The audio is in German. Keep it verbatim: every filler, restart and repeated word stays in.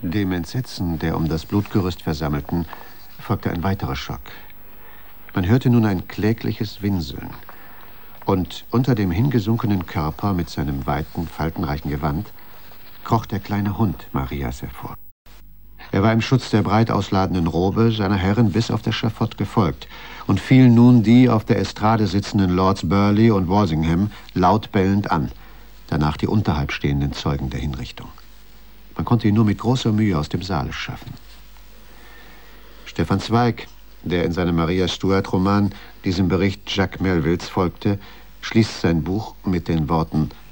Dem Entsetzen der um das Blutgerüst Versammelten folgte ein weiterer Schock. Man hörte nun ein klägliches Winseln. Und unter dem hingesunkenen Körper mit seinem weiten, faltenreichen Gewand kroch der kleine Hund Marias hervor. Er war im Schutz der breit ausladenden Robe seiner Herrin bis auf das Schafott gefolgt und fiel nun die auf der Estrade sitzenden Lords Burleigh und Walsingham laut bellend an, danach die unterhalb stehenden Zeugen der Hinrichtung. Man konnte ihn nur mit großer Mühe aus dem Saale schaffen. Stefan Zweig, der in seinem Maria Stuart-Roman diesem Bericht Jacques Melvilles folgte, schließt sein Buch mit den Worten: